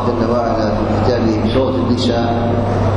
جل وعلا في كتابه في سورة النساء: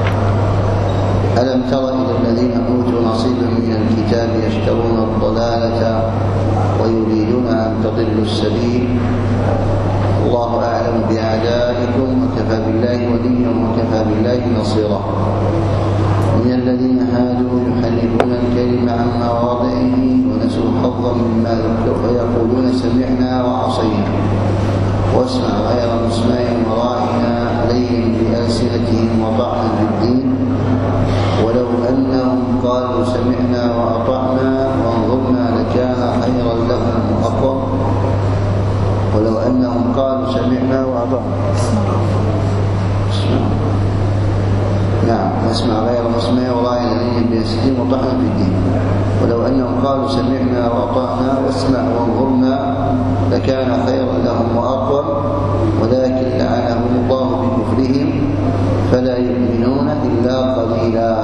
ألم تر إلى الذين أوتوا نصيبا من الكتاب يشترون الضلالة ويريدون أن تضلوا السبيل الله أعلم بأعدائكم وكفى بالله وليا وكفى بالله نصيرا. من الذين هادوا يحرفون الكلم عن مواضعه ونسوا حظا مما ذكروا ويقولون سمعنا وعصينا واسمع غير مسمع وراعنا ليا بألسنتهم وطعنا في الدين ولو أنهم قالوا سمعنا وأطعنا وانظرنا لكان خيرا لهم وأقوم. ولو أنهم قالوا سمعنا وأطعنا نعم نسمع غير مسمع وراعنا ليا بألسنتهم وطعنا في الدين ولو أنهم قالوا سمعنا وأطعنا واسمع وانظرنا لكان خيرا لهم وأقوم ولكن لعنهم الله بكفرهم فلا يؤمنون إلا قليلا.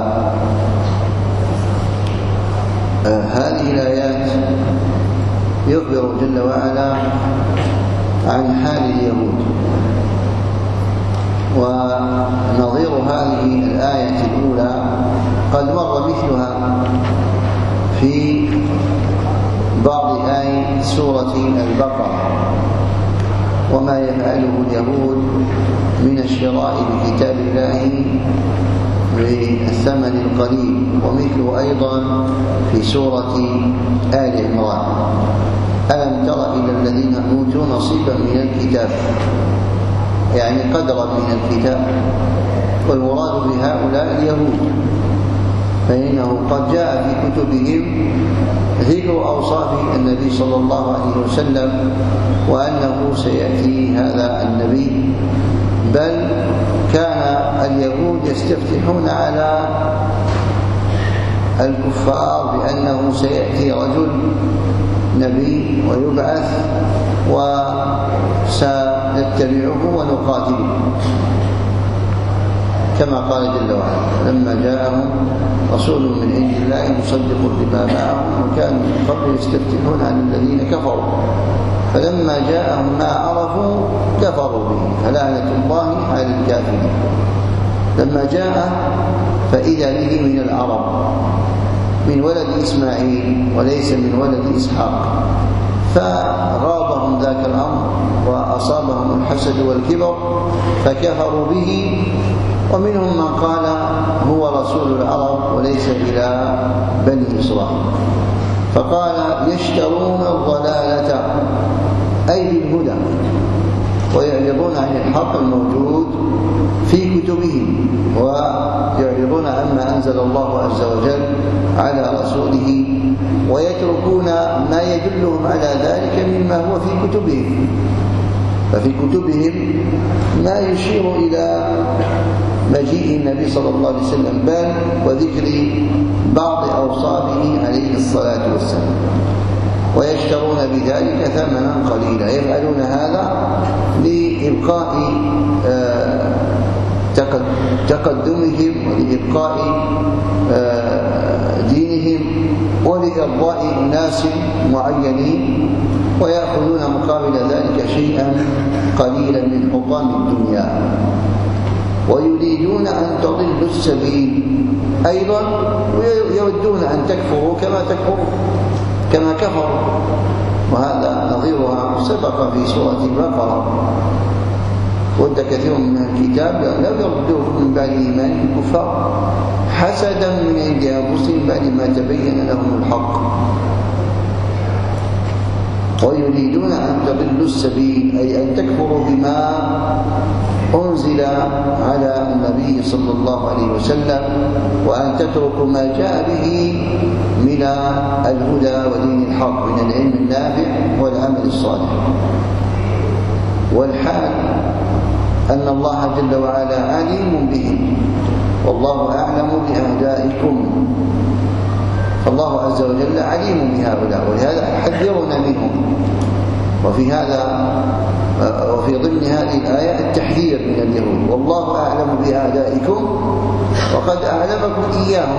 هذه الآيات يخبر جل وعلا عن حال اليهود، ونظير هذه الآية الأولى قد مر مثلها في بعض آي سورة البقرة: وما يفعله اليهود من الشراء بكتاب الله بالثمن القليل، ومثله أيضا في سورة آل عمران: ألم تر إلى الذين أوتوا نصيبا من الكتاب، يعني قدرا من الكتاب، والمراد بهؤلاء اليهود، فإنه قد جاء في كتبهم ذكر أوصاف النبي صلى الله عليه وسلم وأنه سيأتي هذا النبي، بل كان اليهود يستفتحون على الكفار بأنه سيأتي رجل نبي ويبعث وسنتبعه ونقاتله، كما قال جل وعلا: لما جاءهم رسول من عند الله مصدق لما معهم وكانوا من قبل يستفتحون عن الذين كفروا فلما جاءهم ما عرفوا كفروا به فلعنة الله على الكافرين. لما جاء فإذا به من العرب من ولد إسماعيل وليس من ولد إسحاق، فغاضهم ذاك الأمر وأصابهم الحسد والكبر فكفروا به، ومنهم من قال هو رسول العرب وليس إلى بني إسرائيل، فقال يشترون الضلالة أي بالهدى ويعرضون عن الحق الموجود في كتبهم ويعرضون عما أنزل الله عز وجل على رسوله ويتركون ما يدلهم على ذلك مما هو في كتبهم، ففي كتبهم ما يشير إلى مجيء النبي صلى الله عليه وسلم بل وذكر بعض أوصافه عليه الصلاة والسلام، ويشترون بذلك ثمنا قليلا. يفعلون هذا لإبقاء تقدمهم ولإبقاء دينهم ولإرضاء أناس معينين، ويأخذون مقابل ذلك شيئا قليلا من حطام الدنيا، ويريدون أن تضلوا السبيل أيضا، ويودون أن تكفروا كما كفروا، وهذا نظيرها سبق في سورة البقرة: ود كثير من الكتاب لو يردوكم من بعد إيمانكم كفار حسدا من عند أنفسهم بعد ما تبين لهم الحق، ويريدون أن تضلوا السبيل أي أن تكفروا بما أنزل على النبي صلى الله عليه وسلم، وأن تتركوا ما جاء به من الهدى ودين الحق من العلم النافع والعمل الصالح. والحال أن الله جل وعلا عليم بهم والله أعلم بأعدائكم، فالله عز وجل عليم بهؤلاء، ولهذا يحذرنا منهم. وفي ضمن هذه الآية التحذير من اليهود: والله أعلم بأعدائكم وقد أعلمكم إياهم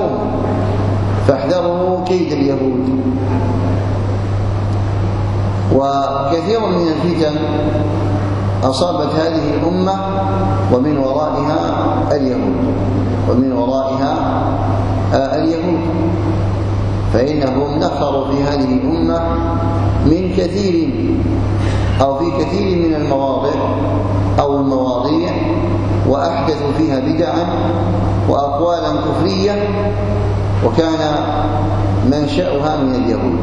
فاحذروا كيد اليهود. وكثير من الفتن أصابت هذه الأمة ومن ورائها اليهود فإنهم نفروا في هذه الأمة من كثير أو في كثير من المواضع أو المواضيع، وأحدثوا فيها بدعا وأقوالا كفرية، وكان منشأها من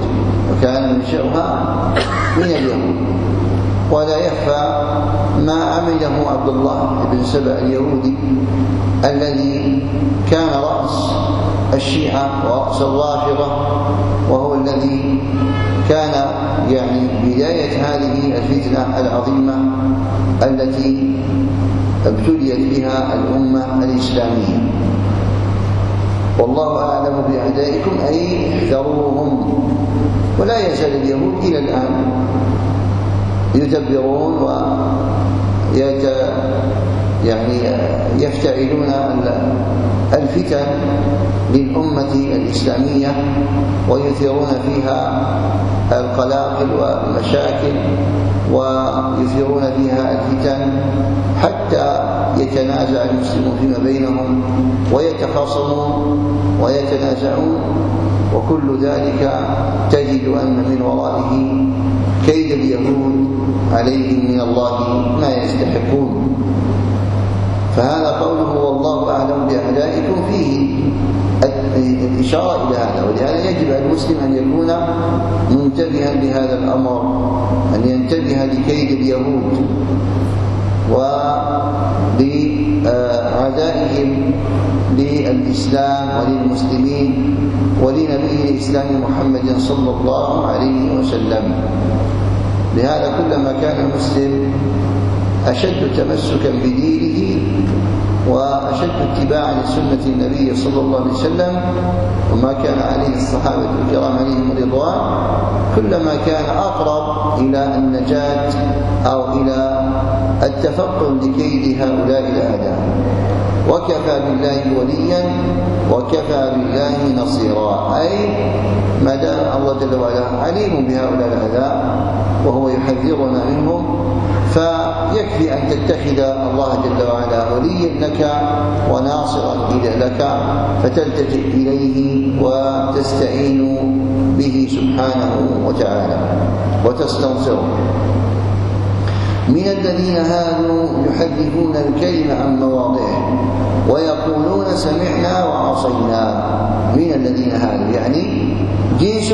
اليهود. ولا يخفى ما عمله عبد الله بن سبأ اليهودي الذي كان رأس الشيعة ورأس الرافضة، وهو الذي كان بداية هذه الفتنة العظيمة التي ابتليت بها الأمة الإسلامية. والله أعلم بأعدائكم أي احذروهم. ولا يزال اليهود إلى الآن يدبرون يفتعلون الفتن للأمة الإسلامية، ويثيرون فيها القلاقل والمشاكل، ويثيرون فيها الفتن حتى يتنازع المسلمون فيما بينهم ويتخاصمون ويتنازعون، وكل ذلك تجد أن من ورائه كيد اليهود عليهم من الله ما يستحقون. فهذا قوله والله أعلم بأعدائكم فيه الإشارة إلى هذا، ولهذا يجب على المسلم أن يكون منتبها لهذا الأمر، أن ينتبه لكيد اليهود ولعدائهم للإسلام وللمسلمين ولنبي الإسلام محمد صلى الله عليه وسلم. لهذا كلما كان المسلم أشد تمسكا بدينه وأشد اتباعا لسنة النبي صلى الله عليه وسلم وما كان عليه الصحابة الكرام عليهم الرضوان، كلما كان أقرب إلى النجاة أو إلى التفطن لكيد هؤلاء الأعداء. وكفى بالله وليا وكفى بالله نصيرا، أي ما دام الله جل وعلا عليم بهؤلاء الأعداء وهو يحذرنا منهم، فيكفي أن تتخذ الله جل وعلا وليا لك وناصرا لك، فتلتجئ إليه وتستعين به سبحانه وتعالى وتستنصره. من الذين هادوا يحرفون الكلم عن مواضعه ويقولون سمعنا وعصينا. من الذين هادوا يعني جنس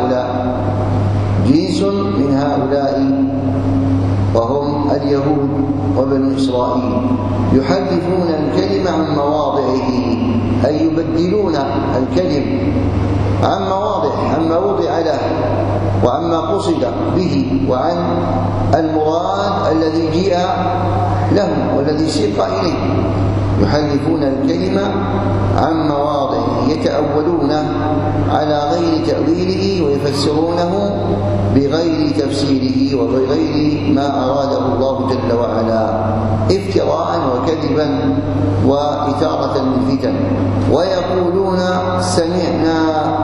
من هؤلاء وهم اليهود وبنو إسرائيل، يحرفون الكلم عن مواضعه، أي يبدلون الكلم عن مواضعه، عما وضع له وعما قصد به وعن المراد الذي جيء له والذي سيق إليه. يحرفون الكلمة عن مواضعه، يتأولونه على غير تأويله ويفسرونه بغير تفسيره وبغير ما أراده الله جل وعلا، افتراء وكذبا وإثارة للفتن. ويقولون سمعنا،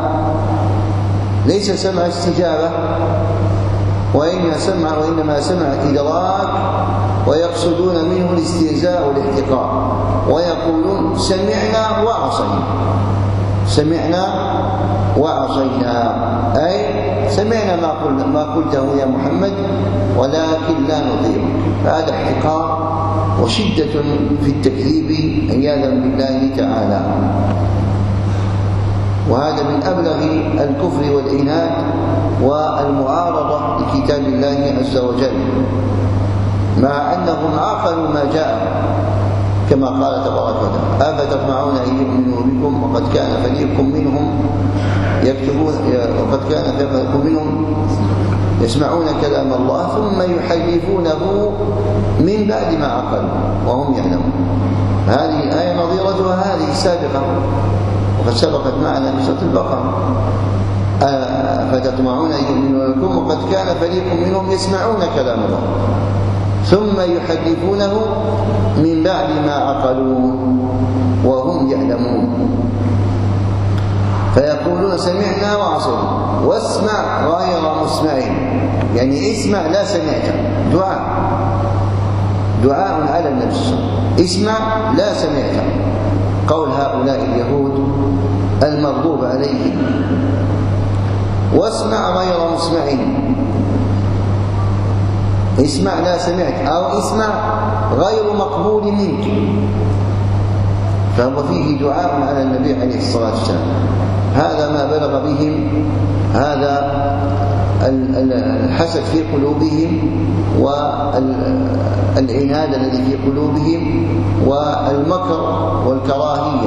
ليس سمع استجابة وإنما سمع إدراك، ويقصدون منه الاستهزاء والاحتقار. ويقولون سمعنا وعصينا، أي سمعنا ما قلته يا محمد ولكن لا نطيعك. هذا احتقار وشدة في التكذيب عياذا بالله تعالى، وهذا من أبلغ الكفر والعناد والمعارضة لكتاب الله عز وجل، مع أنهم عقلوا ما جاء كما قال تبارك وتعالى: أفتطمعون أن يؤمنوا بكم وقد كان فريق منهم يسمعون كلام الله ثم يحرفونه من بعد ما عقلوا وهم يعلمون. هذه الآية نظيرتها هذه السابقة وقد سبقت معنا في سورة البقرة: أفتطمعون أن يؤمنوا بكم وقد كان فريق منهم يسمعون كلام الله ثم يحرفونه من بعد ما عقلوا وهم يعلمون. فيقولون سمعنا وعصينا، واسمع غير مسمع، يعني اسمع لا سمعت، دعاء دعاء على النبي صلى الله عليه وسلم. اسمع لا سمعت، قول هؤلاء اليهود المغضوب عليهم، واسمع غير مسمع. اسمع لا سمعت، أو اسمع غير مقبول منك، فهو فيه دعاء على النبي عليه الصلاة والسلام. هذا ما بلغ بهم هذا الحسد في قلوبهم، والعناد الذي في قلوبهم، والمكر والكراهية.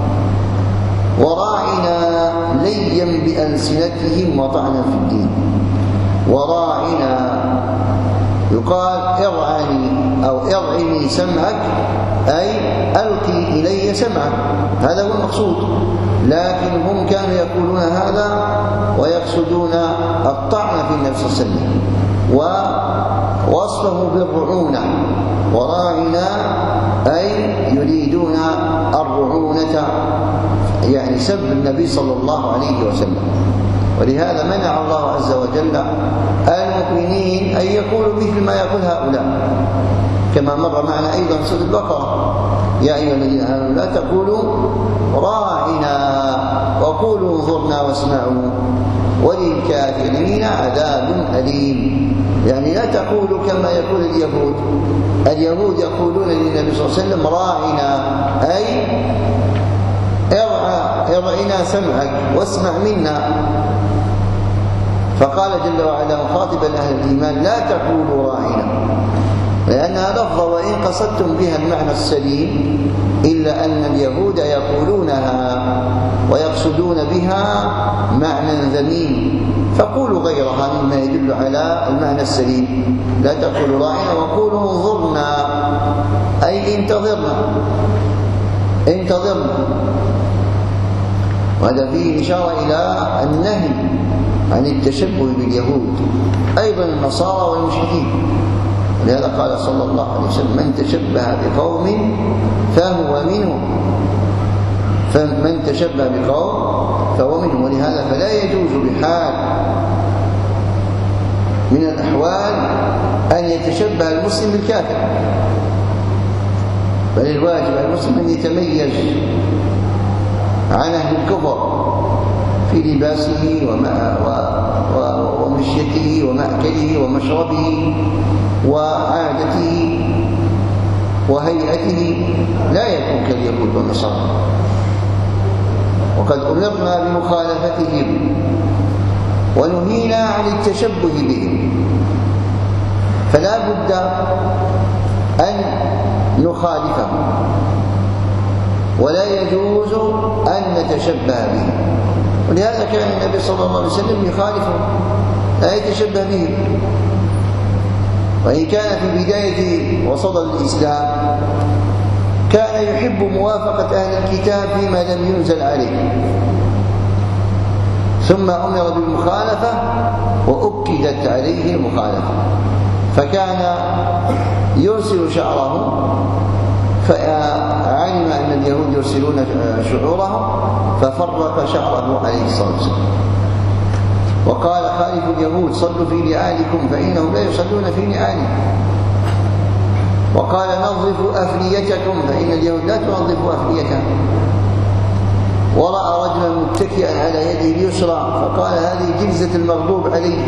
وراعنا ليا بألسنتهم وطعنا في الدين. وراعنا يقال ارعني أو ارعني سمعك، أي ألقي إلي سمعك، هذا هو المقصود. لكن هم كانوا يقولون هذا ويقصدون الطعن في النبي صلى الله عليه وسلم ووصفه بالرعونة. وراعنا أي يريدون الرعونة، يعني سب النبي صلى الله عليه وسلم. ولهذا منع الله عز وجل المؤمنين أن يقولوا مثل ما يقول هؤلاء، كما مر معنا أيضا في سورة البقرة: يا أيها الذين آمنوا لا تقولوا راعنا وقولوا انظرنا واسمعوا وللكافرين عذاب أليم. يعني لا تقولوا كما يقول اليهود. اليهود يقولون للنبي صلى الله عليه وسلم راعنا، أي ارعنا سمعك واسمع منا. فقال جل وعلا مخاطبا أهل الإيمان: لا تقولوا راعنا، لأنها لفظة وإن قصدتم بها المعنى السليم، إلا أن اليهود يقولونها ويقصدون بها معنى ذميم، فقولوا غيرها مما يدل على المعنى السليم. لا تقولوا راعنا وقولوا انظرنا، أي انتظرنا انتظرنا. وهذا فيه إشارة إلى النهي عن التشبه باليهود، أيضا النصارى والمشركين. لهذا قال صلى الله عليه وسلم: من تشبه بقوم فهو منهم، فمن تشبه بقوم فهو منهم. ولهذا فلا يجوز بحال من الأحوال أن يتشبه المسلم بالكافر، بل الواجب على المسلم أن يتميز عن أهل الكفر في لباسه ومشيته ومأكله ومشربه وعادته وهيئته، لا يكون كاليهود والنصارى. وقد أمرنا بمخالفتهم ونهينا عن التشبه بهم، فلا بد أن نخالفهم، ولا يجوز أن نتشبه بهم. ولهذا كان النبي صلى الله عليه وسلم يخالفهم، لا يتشبه بهم. وإن كان في بداية وصدر الإسلام كان يحب موافقة أهل الكتاب فيما لم ينزل عليه، ثم أمر بالمخالفة وأكدت عليه المخالفة، فكان يرسل شعره، فعلم أن اليهود يرسلون شعورهم ففرق شعره عليه الصلاة والسلام. وقال: خالفوا اليهود، صلوا في نعالكم فإنهم لا يصلون في نعالهم. وقال: نظفوا أفنيتكم فإن اليهود لا تنظف أفنيتها. ورأى رجلا متكئا على يده اليسرى فقال: هذه جلزة المغضوب عليه.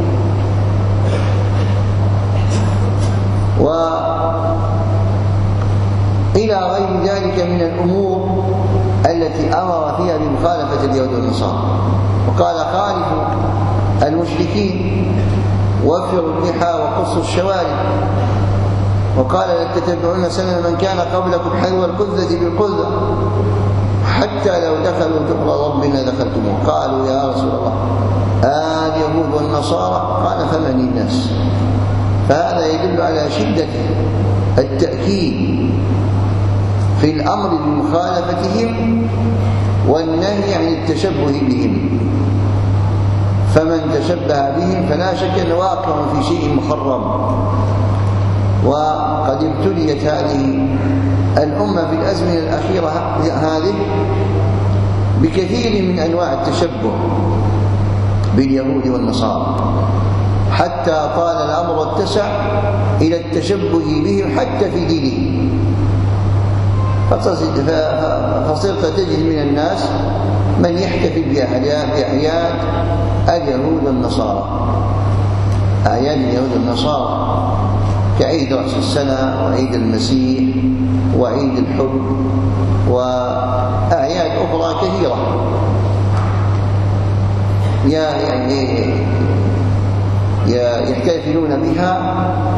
وإلى غير ذلك من الأمور التي أمر فيها بمخالفة اليهود والنصارى. وقال: خالفوا المشركين، وفروا اللحى وقصوا الشوارب. وقال: لتتبعون سنن من كان قبلكم حذو القذة بالقذة حتى لو دخلوا جحر رب لدخلتموه. قالوا: يا رسول الله اليهود والنصارى؟ قال: فمن الناس؟ فهذا يدل على شدة التأكيد في الأمر بمخالفتهم والنهي عن التشبه بهم. فمن تشبه بهم فلا شك أنه واقع في شيء محرم. وقد ابتليت هذه الأمة في الأزمنة الأخيرة هذه بكثير من أنواع التشبه باليهود والنصارى، حتى طال الأمر واتسع إلى التشبه بهم حتى في دينهم، فصرت تجد من الناس من يحتفل بأعياد اليهود والنصارى، أعياد اليهود والنصارى كعيد رأس السنة وعيد المسيح وعيد الحب وأعياد أخرى كثيرة يحتفلون بها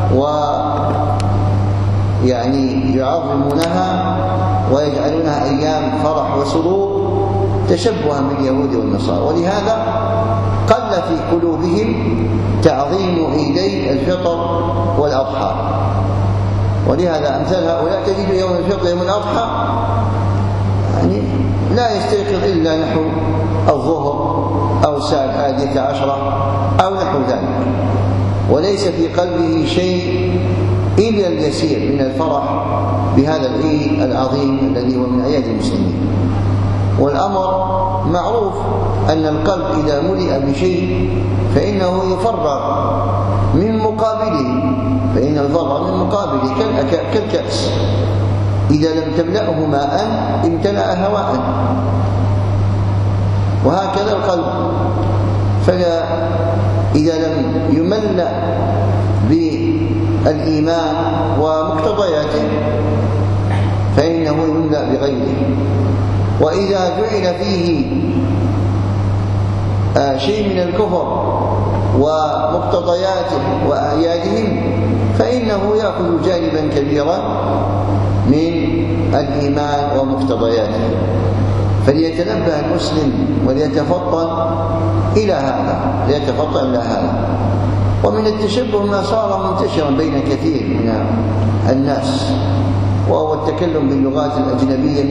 ويعني يعظمونها ويجعلونها أيام فرح وسرور تشبها باليهود والنصارى. ولهذا قل في قلوبهم تعظيم عيدي الفطر والأضحى، ولهذا أمثال هؤلاء تجد يوم الفطر يوم الأضحى يعني لا يستيقظ إلا نحو الظهر أو الساعة 11 أو نحو ذلك، وليس في قلبه شيء إلا اليسير من الفرح بهذا العيد العظيم الذي هو من أعياد المسلمين. والأمر معروف أن القلب إذا ملئ بشيء فإنه يفرغ من مقابله، فإن الفرغ من مقابله كالكأس إذا لم تملأه ماء امتلأ هواء، وهكذا القلب، فإذا لم يملأ بالإيمان ومقتضياته فإنه يملأ بغيره. وإذا جعل فيه شيء من الكفر ومقتضياته وأعيادهم فإنه يأخذ جانبا كبيرا من الإيمان ومقتضياته. فليتنبه المسلم وليتفطن إلى هذا. ومن التشبه ما صار منتشرا بين كثير من الناس، وهو التكلم باللغات الأجنبية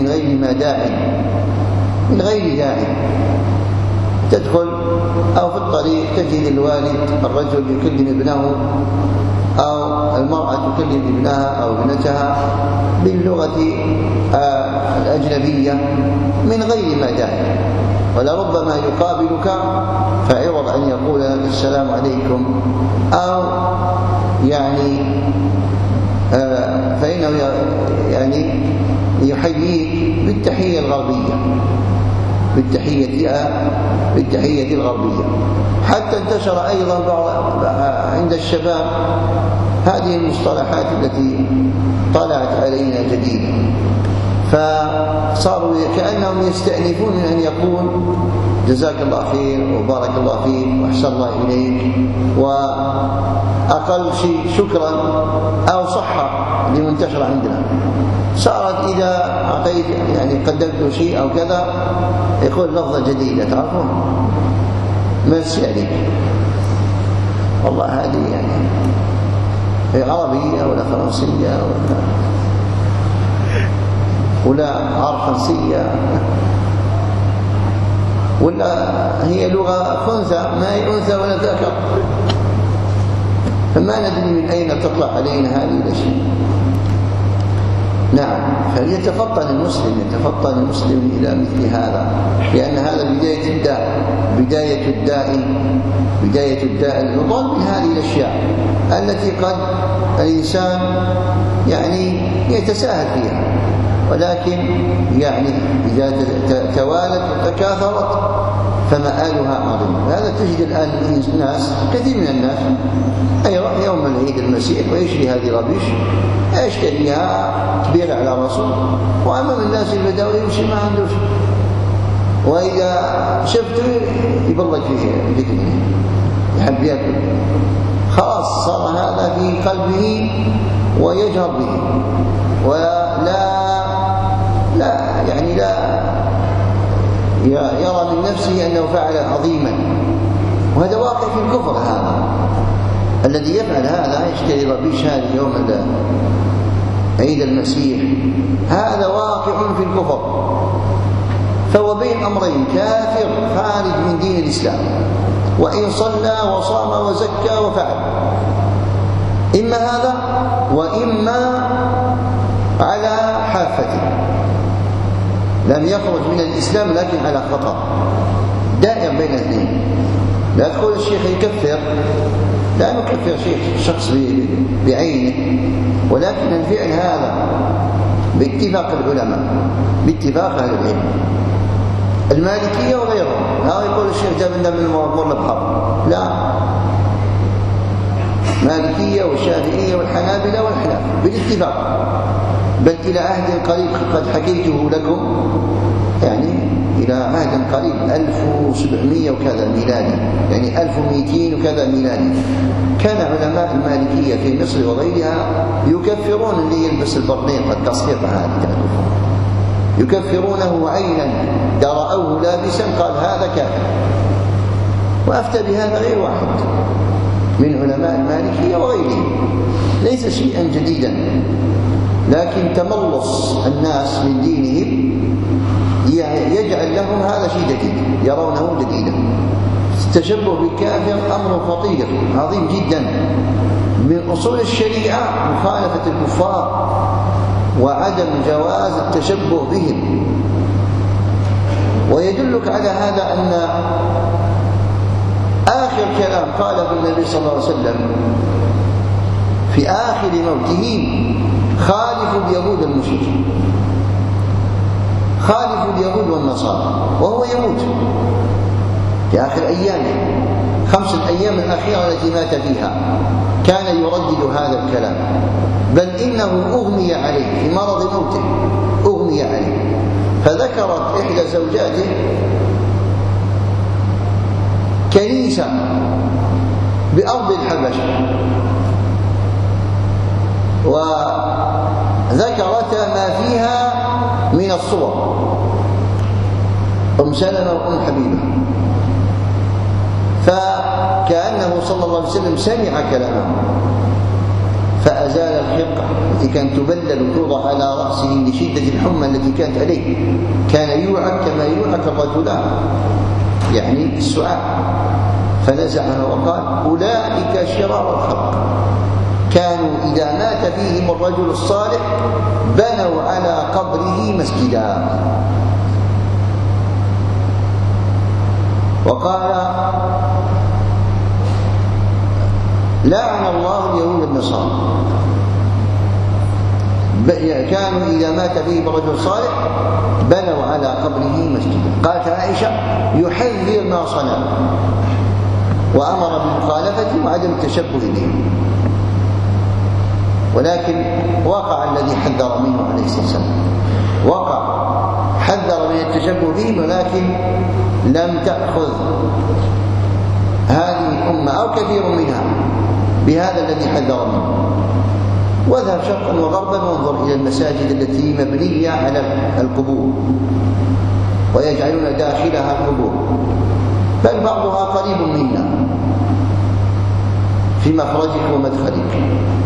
من غير داعي. تدخل أو في الطريق تجد الوالد الرجل يكلم ابنه أو المرأة تكلم ابنها أو ابنتها باللغة الأجنبية من غير ما داعي، ولربما يقابلك فعوض أن يقول السلام عليكم أو فإنه يحييك بالتحية الغربية. حتى انتشر أيضا عند الشباب هذه المصطلحات التي طلعت علينا جديدا، فصاروا كأنهم يستأنفون من أن يقول جزاك الله خير وبارك الله فيك وأحسن الله إليك، وأقل شيء شكرا أو صحة لمنتشر عندنا. صارت إذا أعطيت قدمت شيء أو كذا يقول لفظة جديدة تعرفون ميرسي عليك، والله هذه عربية ولا فرنسية ولا عرفنسية ولا هي لغة خنثى، ما هي أنثى ولا ذكر، فما ندري من أين تطلع علينا هذه الأشياء. نعم، فليتفطن المسلم إلى مثل هذا، لأن هذا بداية الداء العضال من هذه الأشياء التي قد الإنسان يتساهل فيها، ولكن إذا توالت وتكاثرت فمآلها عظيم. هذا تجد الآن الناس كثير من الناس يروح يوم العيد المسيح ويشري هذه ربيش يشتريها تبيع على رسول، وأمام الناس البداوي يمشي ما عنده شيء، وإذا شفته يبلغ فيه ذكره يحب يأكل، خلاص صار هذا في قلبه ويجهر به ولا يرى من نفسه أنه فعل عظيما. وهذا واقع في الكفر، هذا الذي يفعل هذا يشتري ربيش هذه يوم عيد المسيح، هذا واقع في الكفر، فهو بين أمرين، كافر خارج من دين الإسلام، وإن صلى وصام وزكى وفعل إما هذا وإما على حافته، لم يخرج من الإسلام لكن على خطأ، دائر بين الاثنين. لا تقول الشيخ يكفر لا نكفر شخص بعينه، ولكن الفعل هذا باتفاق العلماء، باتفاق أهل العلم، المالكية وغيرهم. لا يقول الشيخ جاب لنا من المر بحر، لا، مالكية والشافعية والحنابلة والحناف بالاتفاق، بل إلى عهد قريب قد حكيته لكم، يعني إلى عهد قريب 1700 وكذا ميلادي، يعني 1200 وكذا ميلادي، كان علماء المالكية في مصر وغيرها يكفرون اللي يلبس البرنيطة التصفيقة هذه، يكفرونه عينا، إذا رأوه لابسا قال هذا كافر. وأفتى بهذا غير واحد من علماء المالكية وغيرهم، ليس شيئا جديدا، لكن تملص الناس من دينهم يجعل لهم هذا شيء جديد، يرونه جديدا. التشبه بالكافر أمر خطير عظيم جدا، من أصول الشريعة مخالفة الكفار وعدم جواز التشبه بهم. ويدلك على هذا أن آخر كلام قاله النبي صلى الله عليه وسلم في آخر موته: خالفوا اليهود المشركين، خالفوا اليهود والنصارى، وهو يموت في آخر أيامه، 5 الأيام الأخيرة التي مات فيها كان يردد هذا الكلام، بل إنه أغمي عليه في مرض موته، أغمي عليه. فذكرت إحدى زوجاته كنيسة بأرض الحبشة، وذكرت ما فيها من الصور، أم سلمة وأم حبيبة، فكأنه صلى الله عليه وسلم سمع كلامه فأزال الخرقة التي كانت تبلل وتوضع على رأسه لشدة الحمى التي كانت عليه، كان يوعك كما يوعك الرجلان، يعني السعاء، فنزعها وقال: أولئك شرار الخلق، كانوا إذا مات فيهم الرجل الصالح بنوا على قبره مسجدا. وقال: لعن الله اليهود النصارى، كانوا إذا مات فيهم الرجل الصالح بنوا على قبره مسجدا. قالت عائشة: يحذر ما صنع، وأمر بمخالفته وعدم التشبه بهم. ولكن وقع الذي حذر منه عليه الصلاة والسلام، وقع، حذر من التشبه بهم، ولكن لم تأخذ هذه الأمة أو كثير منها بهذا الذي حذر منه. واذهب شرقا وغربا وانظر إلى المساجد التي مبنية على القبور ويجعلون داخلها القبور، بل بعضها قريب منا في مخرجك ومدخلك.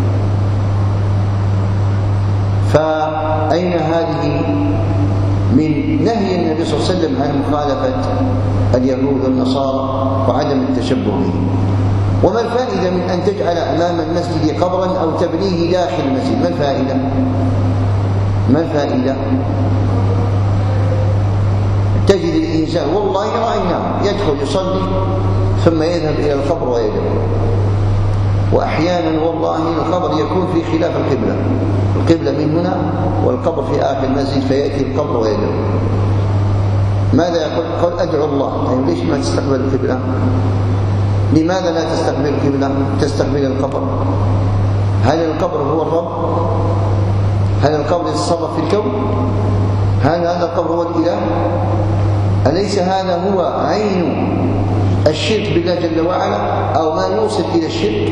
فأين هذه من نهي النبي صلى الله عليه وسلم عن مخالفة اليهود والنصارى وعدم التشبه بهم؟ وما الفائدة من أن تجعل أمام المسجد قبرا أو تبنيه داخل المسجد؟ ما الفائدة؟ ما الفائدة؟ تجد الإنسان والله رأيناه يدخل يصلي ثم يذهب إلى القبر ويدعو، وأحيانا والله القبر يكون في خلاف القبلة، القبلة من هنا والقبر في آخر المسجد، فيأتي القبر ويدعو. ماذا يقول؟ قال: أدعو الله. أي ليش ما تستقبل القبلة؟ لماذا لا تستقبل القبلة؟ تستقبل القبر؟ هل القبر هو الرب؟ هل القبر يتصرف في الكون؟ هل هذا القبر هو الإله؟ أليس هذا هو عين الشرك بالله جل وعلا، أو ما يوصل إلى الشرك،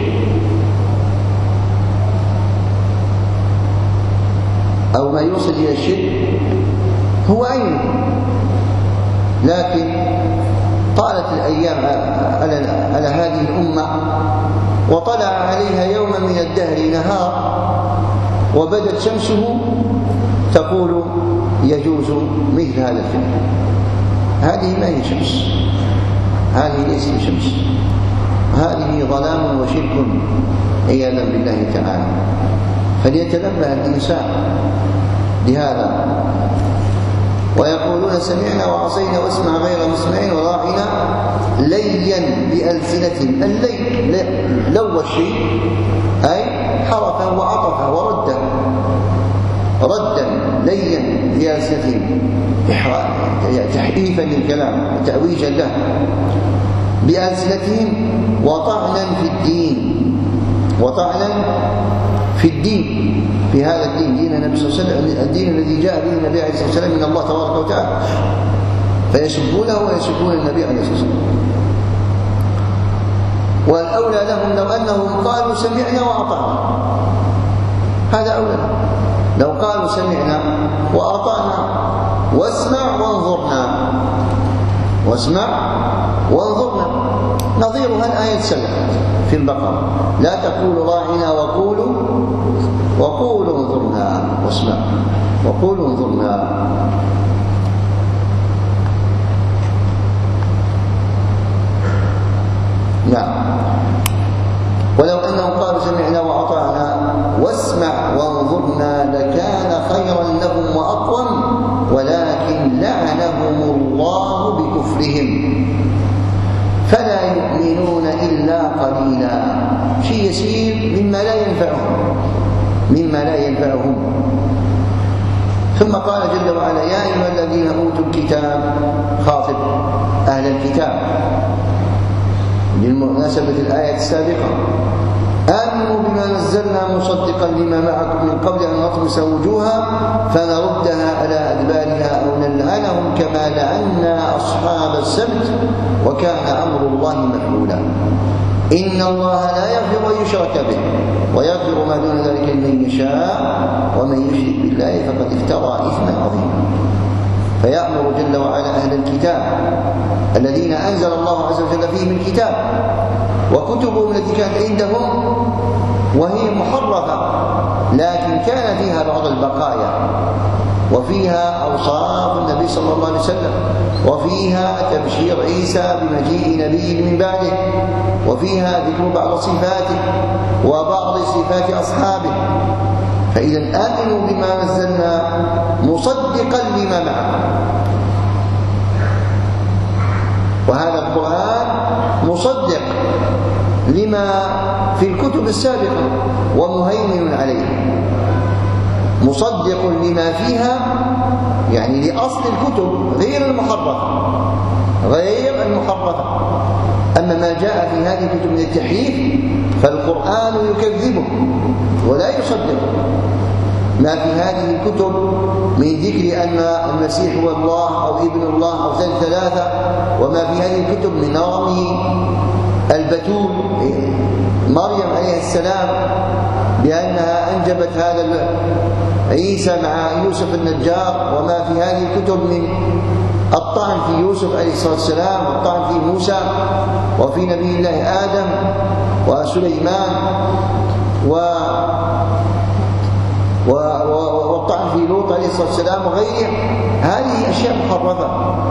أو ما يوصل إلى الشرك هو عينه؟ لكن طالت الأيام على هذه الأمة، وطلع عليها يوما من الدهر نهار وبدت شمسه تقول يجوز مثل هذا الفعل. هذه ما هي شمس، هذه ليست شمس، هذه ظلام وشرك عياذا بالله تعالى. فليتنبه الإنسان لهذا. ويقولون سمعنا وعصينا واسمع غير مسمع وراعنا ليا بألسنتهم. اللي لو الشيء أي حرفه وعطفه ورده ردا ليا بألسنتهم تحريفا للكلام وتأويجا له بألسنتهم وطعنا في الدين في هذا الدين دين النبي صلى الله عليه وسلم، الدين الذي جاء به النبي عليه الصلاة والسلام من الله تبارك وتعالى، فيسبونه ويسبون النبي عليه الصلاة والسلام. والأولى لهم لو أنهم قالوا سمعنا وأطعنا، هذا أولى لو قالوا سمعنا وأطعنا واسمع وانظرنا نظيرها الآية السلف في البقرة: لا تقولوا راعنا وقولوا انظرنا واسمع وقولوا انظرنا. نعم. ولو أنهم قالوا سمعنا وأطعنا واسمع وانظرنا لكان خيرا لهم وأقوم، ولكن لعنهم الله بكفرهم فلا يؤمنون إلا قليلا. شيء يسير مما لا ينفعهم. ثم قال جل وعلا: يا أيها الذين أوتوا الكتاب، خاطب أهل الكتاب للمناسبة الآية السابقة: آمنوا بما نزلنا مصدقا لما معكم من قبل أن نطمس وجوها فنردها على أدبارها أو نلعنهم كما لعنا أصحاب السبت وكان أمر الله مفعولا. إن الله لا يغفر أن يشرك به ويغفر ما دون ذلك لمن يشاء ومن يشرك بالله فقد افترى إثما عظيما. فيأمر جل وعلا أهل الكتاب الذين أنزل الله عز وجل فيهم الكتاب وكتبهم التي كانت عندهم وهي محرفة لكن كان فيها بعض البقايا، وفيها أوصاف النبي صلى الله عليه وسلم، وفيها تبشير عيسى بمجيء نبي من بعده، وفيها ذكر بعض صفاته وبعض صفات أصحابه. فإذا آمنوا بما نزلنا مصدقا لما معكم، وهذا القرآن مصدق لما في الكتب السابقة ومهيمن عليه، مصدق لما فيها يعني لأصل الكتب غير المحرفة. أما ما جاء في هذه الكتب من التحريف فالقرآن يكذبه ولا يصدقه. ما في هذه الكتب من ذكر أن المسيح هو الله أو ابن الله أو ثلاثة، وما في هذه الكتب من نظمه البتول مريم عليه السلام بأنها أنجبت هذا عيسى مع يوسف النجار، وما في هذه الكتب من الطعن في يوسف عليه الصلاة والسلام والطعن في موسى وفي نبي الله آدم وسليمان والطعن في لوط عليه الصلاة والسلام وغيره. هذه أشياء محرفة.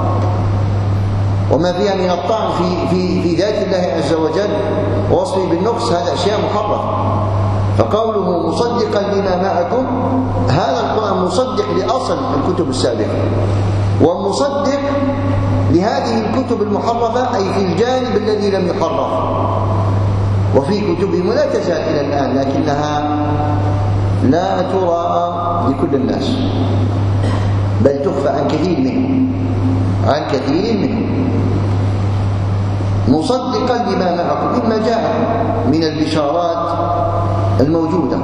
وما فيها من الطعن في ذات الله عز وجل ووصفه بالنقص هذا أشياء محرفة. فقوله مصدقا لما معكم، هذا القرآن مصدق لأصل الكتب السابقة ومصدق لهذه الكتب المحرفة، أي في الجانب الذي لم يحرف. وفي كتبهم لا تزال إلى الآن لكنها لا ترى لكل الناس، بل تخفى عن كثير منهم. مصدقا لما معكم مما جاء من البشارات الموجودة.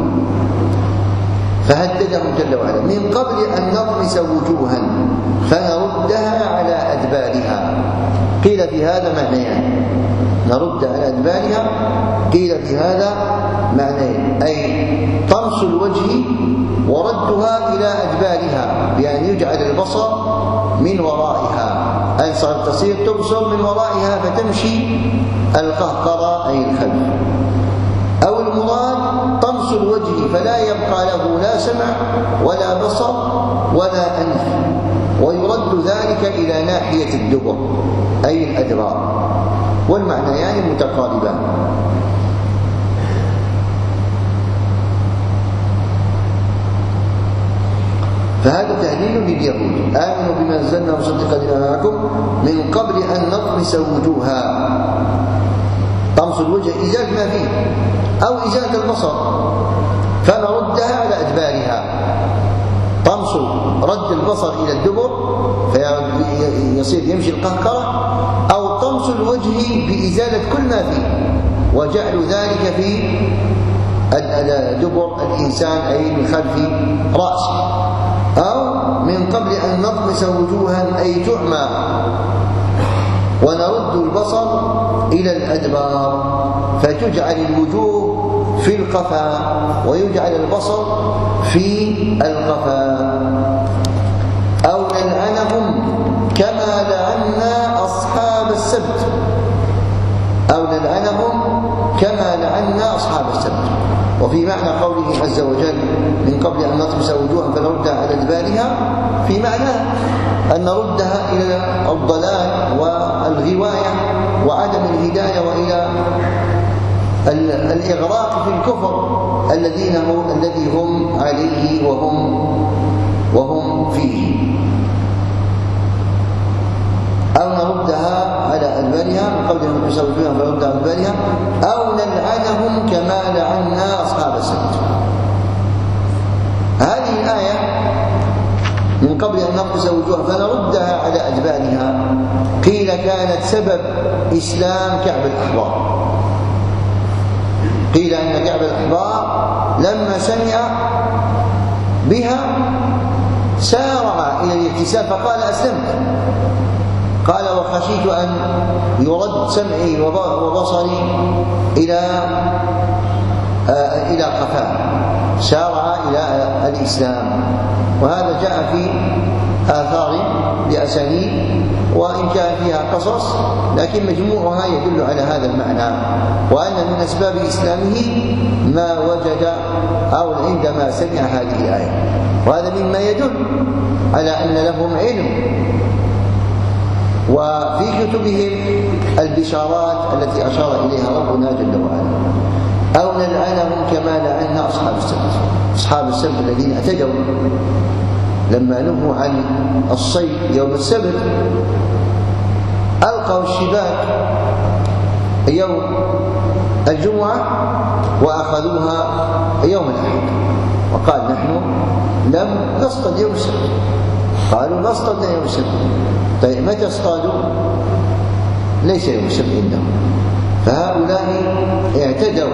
فهددهم جل وعلا: من قبل أن نطمس وجوها فنردها على أدبارها. قيل في هذا معنيان: نرد على أدبارها، قيل في هذا معنيين: أي طمس الوجه وردها إلى أدبارها بأن يجعل البصر من ورائها، أي تصير تبصر من ورائها فتمشي القهقرة أي الخلف. أو المراد طمس الوجه فلا يبقى له لا سمع ولا بصر ولا أنف، ويرد ذلك إلى ناحية الدبر أي الأدبار، والمعنيان متقاربان. فهذا تهديد ويل لليهود آمنوا بما نزلنا مصدقا لما معكم من قبل أن نطمس وجوها. طمس الوجه إزالة ما فيه أو إزالة البصر فنردها على أدبارها. طمس رد البصر إلى الدبر فيصير يمشي القهقرة، أو طمس الوجه بإزالة كل ما فيه وجعل ذلك في دبر الإنسان أي من خلف رأسه، أو من قبل أن نطمس وجوها أي تعمى ونرد البصر إلى الأدبار فتجعل الوجوه في القفا ويجعل البصر في القفا. أو نلعنهم كما لعنا أصحاب السبت، أو نلعنهم كما لعنا أصحاب السبت. وفي معنى قوله عز وجل من قبل أن نطمس وجوها فنردها على أدبارها، في معنى أن نردها إلى الضلال والغواية وعدم الهداية وإلى الإغراق في الكفر الذي هم عليه وهم فيه. أو نردها على أدبارها من قبل أن نطمس وجوها فنردها على أدبارها، أو نلعنهم كما لعنا أصحاب السبت. هذه الآية من قبل أن نطمس وجوها فنردها على أدبارها قيل كانت سبب إسلام كعب الأحبار. قيل أن كعب الأحبار لما سمع بها سارع إلى الاغتسال فقال أسلمت. قال وخشيت أن يرد سمعي وبصري إلى قفاه، سارع إلى الإسلام. وهذا جاء في آثار بأسانيد وإن كان فيها قصص، لكن مجموعها يدل على هذا المعنى، وأن من أسباب إسلامه ما وجد أو عندما سمع هذه الآية. وهذا مما يدل على أن لهم علم وفي كتبهم البشارات التي أشار إليها ربنا جل وعلا. أو نلعنهم كما لعنا أصحاب السبت. أصحاب السبت الذين اعتدوا لما نهوا عن الصيد يوم السبت ألقوا الشباك يوم الجمعة وأخذوها يوم الأحد، وقال نحن لم نصطد يوم السبت. قالوا ما اصطدنا يوم السبت. طيب متى اصطادوا؟ ليس يوم السبت عندهم. فهؤلاء اعتدوا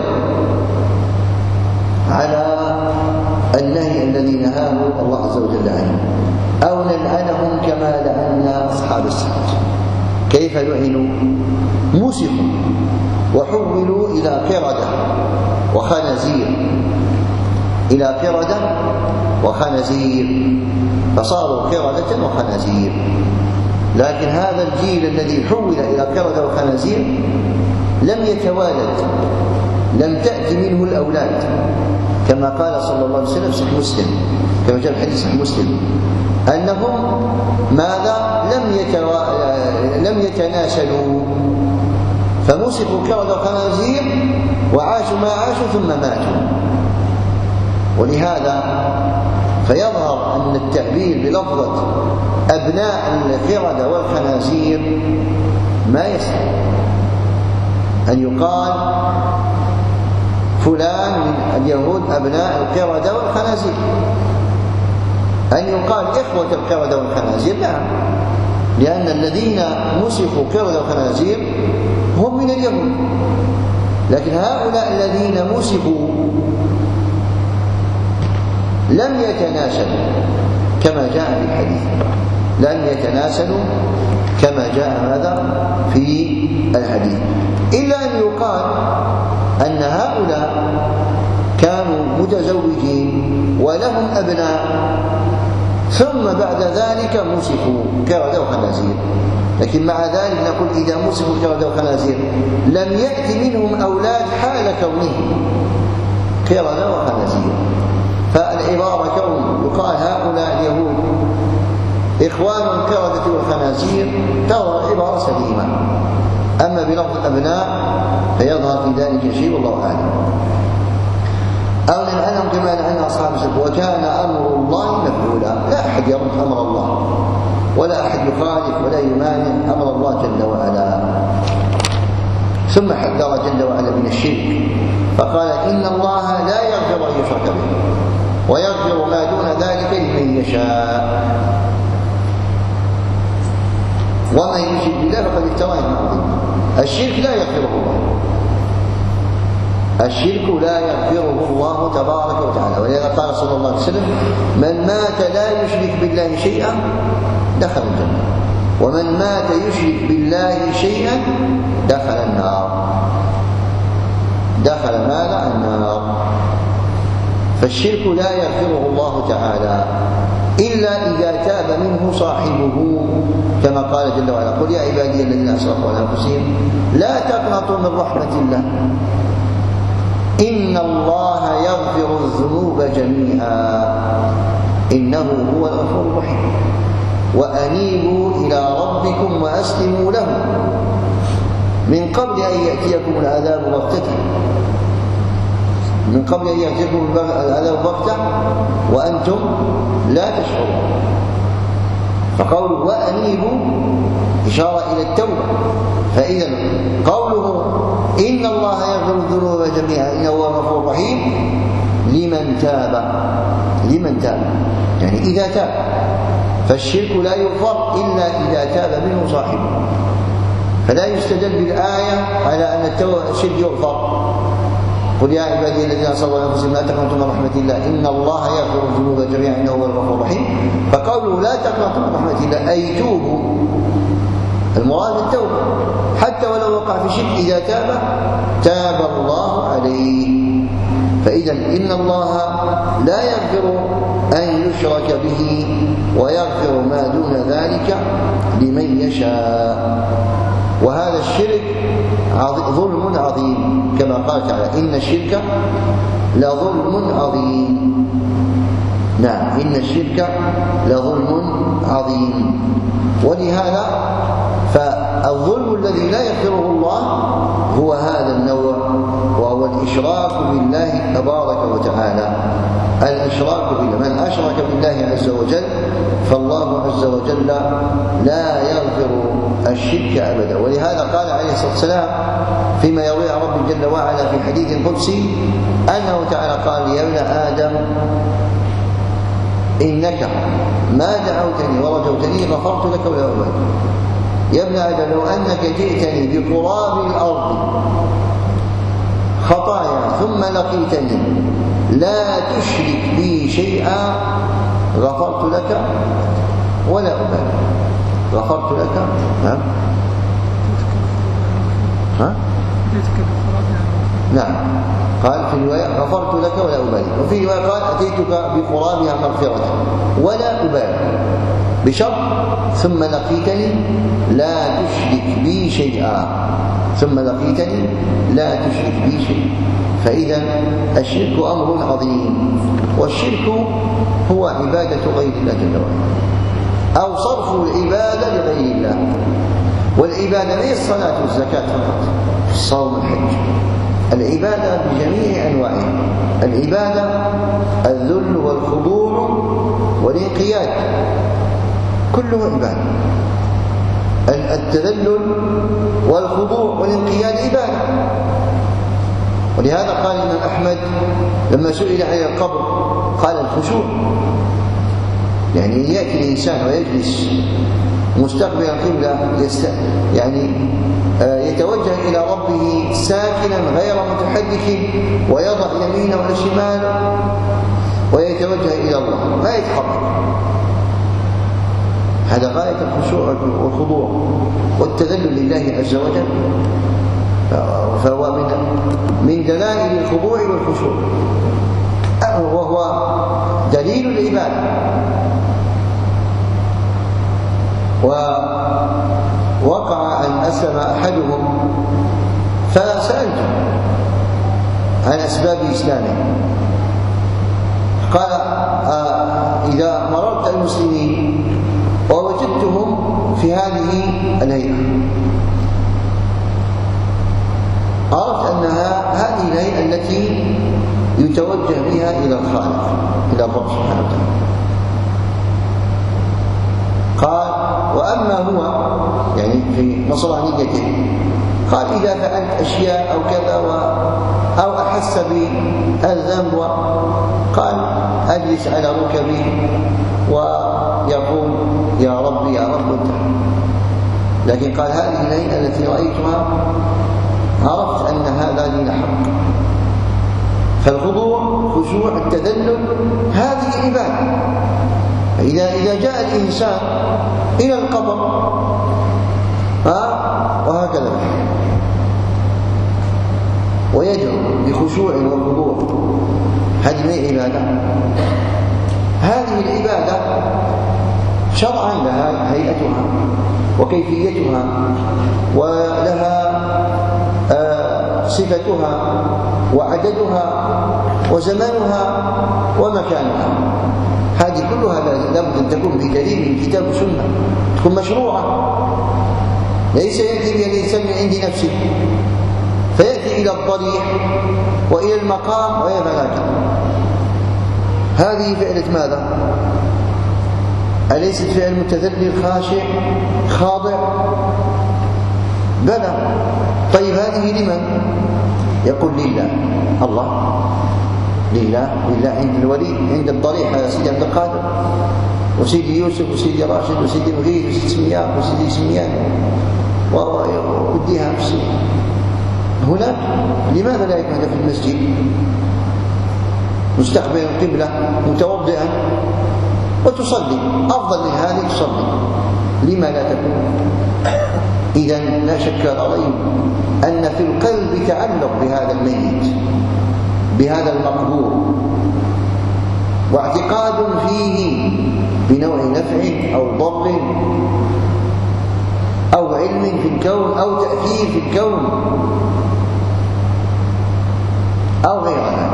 على النهي الذي نهاه الله عز وجل عنه. أو نلعنهم كما لعنا أصحاب السبت. كيف لعنوا؟ مسخوا وحولوا إلى قردة وخنازير، إلى قردة وخنازير، فصاروا قردة وخنازير. لكن هذا الجيل الذي حول إلى قردة وخنازير لم يتوالد، لم تأتي منه الأولاد، كما قال صلى الله عليه وسلم صحيح مسلم، كما جاء في حديث صحيح مسلم أنهم ماذا لم يتناسلوا، فمسكوا قردة وخنازير وعاشوا ما عاشوا ثم ماتوا. ولهذا فيظهر أن التعبير بلفظة أبناء القردة والخنازير ما يصح أن يقال فلان من اليهود أبناء القردة والخنازير، أن يقال إخوة القردة والخنازير، نعم، لأن الذين مسخوا قردة وخنازير هم من اليهود. لكن هؤلاء الذين مسخوا لم يتناسلوا كما جاء في الحديث، لم يتناسلوا كما جاء هذا في الحديث، إلا أن يقال أن هؤلاء كانوا متزوجين ولهم أبناء ثم بعد ذلك مسكوا قردة وخنازير. لكن مع ذلك نقول إذا مسكوا قردة وخنازير لم يأتي منهم أولاد حال كونهم قردة وخنازير. فالعبارة كون يقال هؤلاء اليهود إخوان القردة والخنازير تظهر عبارة سليمة، أما بلفظ الأبناء فيظهر في ذلك شيء والله أعلم. أو نلعنهم كما لعن أصحاب السبت وكان أمر الله مفعولا. لا أحد يرد أمر الله ولا أحد يخالف ولا يمانع أمر الله جل وعلا. ثم حذر جل وعلا من الشرك فقال إن الله لا يغفر أن يشرك به ويغفر ما دون ذلك لمن يشاء ومن يشرك بالله فقد افترى إثما عظيما. الشرك لا يغفره الله، الشرك لا يغفره الله تبارك وتعالى. ولذا قال صلى الله عليه وسلم من مات لا يشرك بالله شيئا دخل الجنة ومن مات يشرك بالله شيئا دخل النار. دخل ماذا؟ النار. فالشرك لا يغفره الله تعالى إلا إذا تاب منه صاحبه كما قال جل وعلا قل يا عبادي الذين أسرفوا على أنفسهم لا تقنطوا من رحمة الله إن الله يغفر الذنوب جميعا إنه هو الغفور الرحيم وأنيبوا إلى ربكم وأسلموا له من قبل أن يأتيكم العذاب بغتة من قبل أن يأتيكم العذاب بغتة وأنتم لا تشعرون. فقوله وأنيبوا إشارة إلى التوبة. فإذا قوله إن الله يغفر الذنوب جميعا إنه هو الغفور الرحيم لمن تاب يعني إذا تاب. فالشرك لا يغفر إلا إذا تاب منه صاحبه. فلا يستدل بالآية على أن الشرك يغفر. قل يا عبادي الذين أسرفوا على أنفسهم لا تقنطوا من رحمة الله إن الله يغفر الذنوب جميعا إنه هو الغفور الرحيم. فقوله لا تقنطوا من رحمة الله أي توبوا، المراد التوبة حتى ولو وقع في شرك إذا تاب الله عليه. فإذا إن الله لا يغفر أن يشرك به ويغفر ما دون ذلك لمن يشاء. وهذا الشرك ظلم عظيم كما قال تعالى إن الشرك لظلم عظيم. نعم إن الشرك لظلم عظيم. ولهذا فالظلم الذي لا يغفره الله هو هذا النوع وهو الإشراك بالله تبارك وتعالى. الإشراك بالله من أشرك بالله عز وجل فالله عز وجل لا يغفر الشرك أبدا. ولهذا قال عليه الصلاة والسلام فيما يروي عن ربه جل وعلا في حديث قدسي أنه تعالى قال يا ابن آدم إنك ما دعوتني ورجوتني غفرت لك ولا أبالي. يا ابن آدم لو أنك جئتني بقراب الأرض خطايا ثم لقيتني لا تشرك بي شيئا غفرت لك ولا أبالي. غفرت لك نعم قال في الرواية غفرت لك ولا أبالي. وفي رواية قال أتيتك بقرابها مغفرة ولا أبالي بشرط ثم لقيتني لا تشرك بي شيئا ثم لقيتني لا تشرك بي شيئا. فإذا الشرك أمر عظيم. والشرك هو عبادة غير الله جل وعلا أو صرف العبادة لغير الله. والعبادة ليس الصلاة والزكاة فقط، الصوم والحج. العبادة بجميع أنواعها. العبادة الذل والخضوع والانقياد كله عبادة. التذلل والخضوع والانقياد عبادة. ولهذا قال الإمام أحمد لما سئل عن القبر قال الخشوع، يعني يأتي الإنسان ويجلس مستقبل القبلة يعني يتوجه إلى ربه ساكنا غير متحرك ويضع يمينه على شماله ويتوجه إلى الله ما يتحرك. هذا غاية الخشوع والخضوع والتذلل لله عز وجل. فهو من دلائل الخضوع والخشوع وهو دليل العبادة. ووقع أن أسلم أحدهم فسألته عن أسباب إسلامه قال إذا مررت المسلمين ووجدتهم في هذه الهيئة عرفت أنها هذه الهيئة التي يتوجه بها إلى الخالق، إلى الرب سبحانه وتعالى. قال: وأما هو يعني في نصرانيته، قال: إذا فعلت أشياء أو كذا أو أحس بالذنب، قال: أجلس على ركبي ويقول: يا ربي يا رب. لكن قال: هذه الهيئة التي رأيتها عرفت أن هذا دين حق. فالخضوع، خشوع، التذلل، هذه عبادة. إذا جاء الإنسان إلى القبر وهكذا ويدعو بخشوع وخضوع، هذه ما عبادة. هذه العبادة شرعا لها هيئتها وكيفيتها ولها صفتها وعددها وزمانها ومكانها. هذه كلها لابد أن تكون بدليل من كتاب وسنة، تكون مشروعة. ليس يأتي بها الإنسان من عند نفسه فيأتي إلى الضريح وإلى المقام ويفعل هكذا. هذه فعلة ماذا؟ أليست فعل متذلل خاشع خاضع؟ بلى. طيب هذه لمن؟ يقول: لله. الله، لله عند الولي، عند الضريح سيدي عبد القادر وسيدي يوسف وسيدي راشد وسيدي مغيث وسيدي سميان وسيدي سميان ووديها في السوق. هناك لماذا لا يكون هذا في المسجد مستقبل القبلة متوضئا وتصلي؟ أفضل من هذه تصلي، لما لا تكون؟ إذن لا شك عليه أن في القلب تعلق بهذا الميت، بهذا المقبور، واعتقاد فيه بنوع نفع أو ضر أو علم في الكون أو تأثير في الكون أو غير ذلك.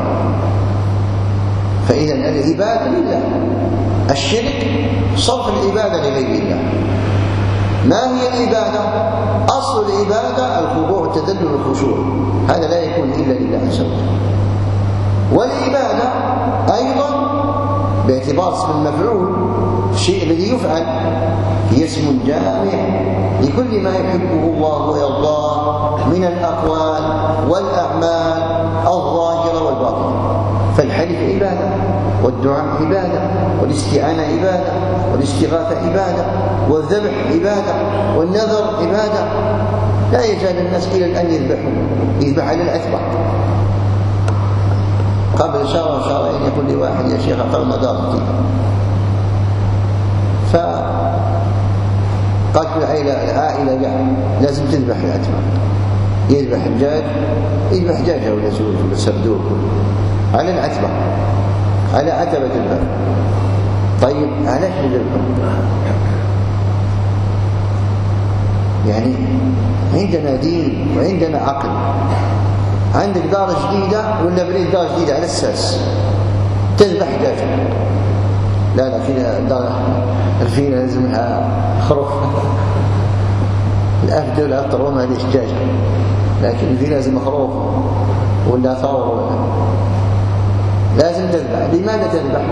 فإذا العبادة لله. الشرك صرف العبادة لغير الله. ما هي العبادة؟ أصل العبادة الخضوع والتذلل والخشوع، هذا لا يكون إلا لله عز وجل. والعبادة أيضا باعتبار اسم المفعول، الشيء الذي يفعل، هي اسم جامع لكل ما يحبه الله ويرضاه من الأقوال والأعمال الظاهرة والباطنة. فالحلف عبادة، والدعاء عبادة، والاستعانة عبادة، والاستغاثة عبادة، والذبح عبادة، والنذر عبادة. لا يزال الناس إلى الآن يذبح على الأتبع. قبل شهر شهرين يقول لي واحد: يا شيخ أقرنا دارتي. فقالت العائلة لازم تذبح الأتبع، يذبح الدجاج، يذبح دجاجة ولا زوج ولا سردوك على العتبة، على عتبة الباب. طيب علاش نذبحه؟ يعني عندنا دين وعندنا عقل. عندك دار جديدة ولا بريد دار جديدة على الساس تذبح دجاجة؟ لا فينا دار الفينا لازم لها خروف. الأفدى والأفطر وما ليش دجاجة، لكن الفينا لازم خروف ولا ثور لازم تذبح. لماذا تذبح؟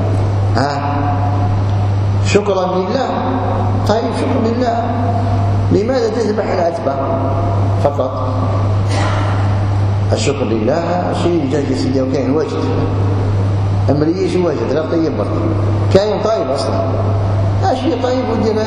شكرا لله. طيب شكرا لله، لماذا تذبح العتبة فقط؟ الشكر لله شيء جاي سيدي وكاين واجد، اما ليش واجد لا طيب برضه كاين طيب اصلا شيء طيب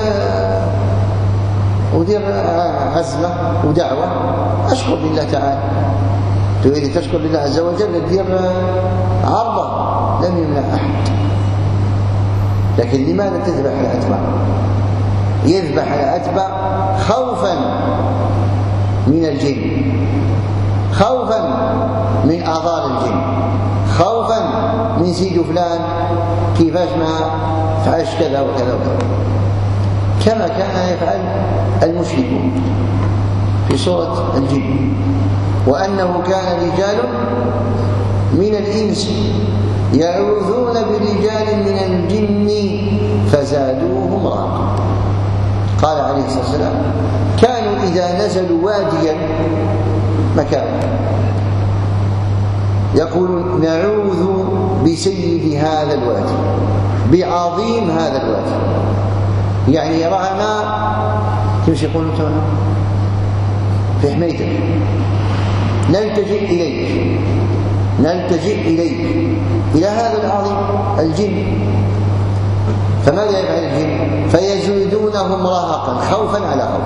ودير عزمه ودعوه. اشكر لله تعالى. تريد تشكر لله عز وجل دير عرضه لم يمنع احد. لكن لماذا تذبح الأتباع؟ يذبح الأتباع خوفا من الجن، خوفا من آضار الجن، خوفا من سيد فلان كيفاش ما فعلش كذا وكذا وكذا، كما كان يفعل المشركون في سورة الجن. وأنه كان رجال من الإنس يعوذون برجال من الجن فزادوهم رهقا. قال عليه الصلاة والسلام: كانوا إذا نزلوا واديا مكان يقول نعوذ بسيد هذا الوادي، بعظيم هذا الوادي، يعني يرانا كيف يقولون تونا في حمايتك، نلتجئ إليك، نلتجئ إليك، إلى هذا العظيم الجن. فماذا يفعل الجن؟ فيزيدونهم رهقا، خوفا على خوف.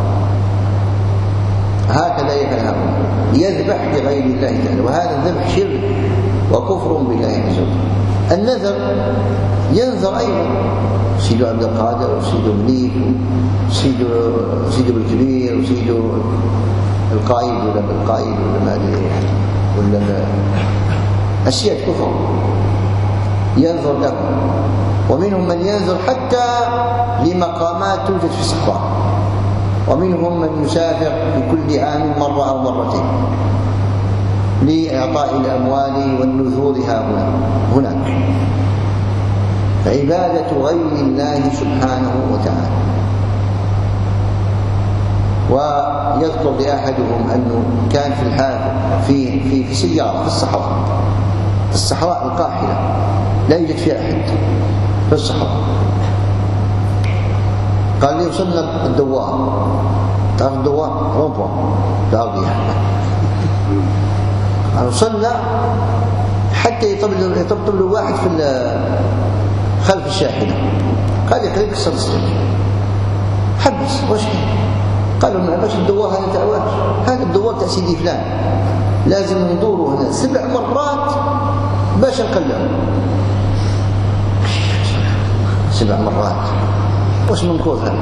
هكذا يفعل هؤلاء، يذبح لغير الله تعالى، وهذا الذبح شرك وكفر بالله عز وجل. النذر ينذر أيضا سيد عبد القادر وسيد المليك وسيد الكبير وسيد القائد ولا بالقائد ولا ما ادري ولا اشياء كفر ينذر لهم. ومنهم من ينذر حتى لمقامات توجد في الصحراء، ومنهم من يسافر في كل عام مرة أو مرتين لإعطاء الأموال والنذور هناك. عبادة غير الله سبحانه وتعالى. ويذكر لأحدهم أنه كان في الحافل في سيارة في الصحراء القاحلة لا يوجد فيها أحد في الصحراء. قال لي وصلنا الدوار، تعرف الدوار رومبو تعرفيها، وصلنا حتى يطبطب له واحد في خلف الشاحنة، قال يقريب كسر السجن، حبس وش قالوا ما باش الدوار هذا تاع واش، هذا الدوار تاع سيدي فلان لازم ندوره هنا 7 مرات باش نقلعه. 7 مرات واش منكوث هذا؟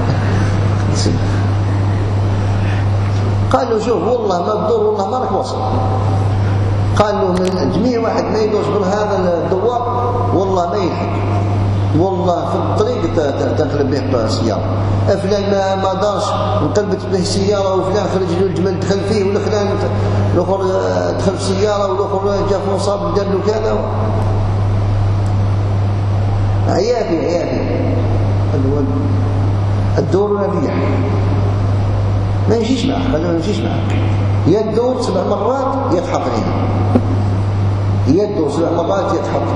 قال له شوف والله ما بدور، والله ما راك واصل. قال له من جميع واحد ما يدورش بهذا الدوار والله ما يلحق، والله في الطريق تنقلب به السيارة، فلان ما دارش وقلبت به السيارة، وفلان خرج له الجمل دخل فيه، ولا فلان الاخر دخل في السيارة، والاخر جاء في مصاب دار له كذا. عيافي الدور نبيح ما يمشيش معك، قال له ما يمشيش معك، يدور 7 مرات يتحط هنا، يدور 7 مرات يتحط.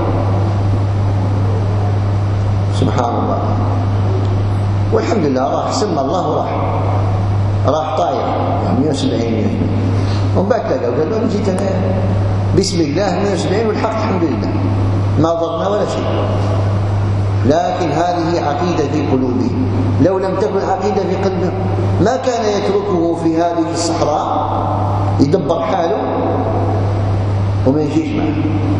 سبحان الله. والحمد لله راح سمى الله راح طاير 170 ومن بعد تلاقوا قال له جيت انا بسم الله 170 والحق الحمد لله ما ضرنا ولا شيء. لكن هذه عقيدة في قلوبهم، لو لم تكن عقيدة في قلبهم ما كان يتركه في هذه الصحراء يدبر حاله وما يجيش معه.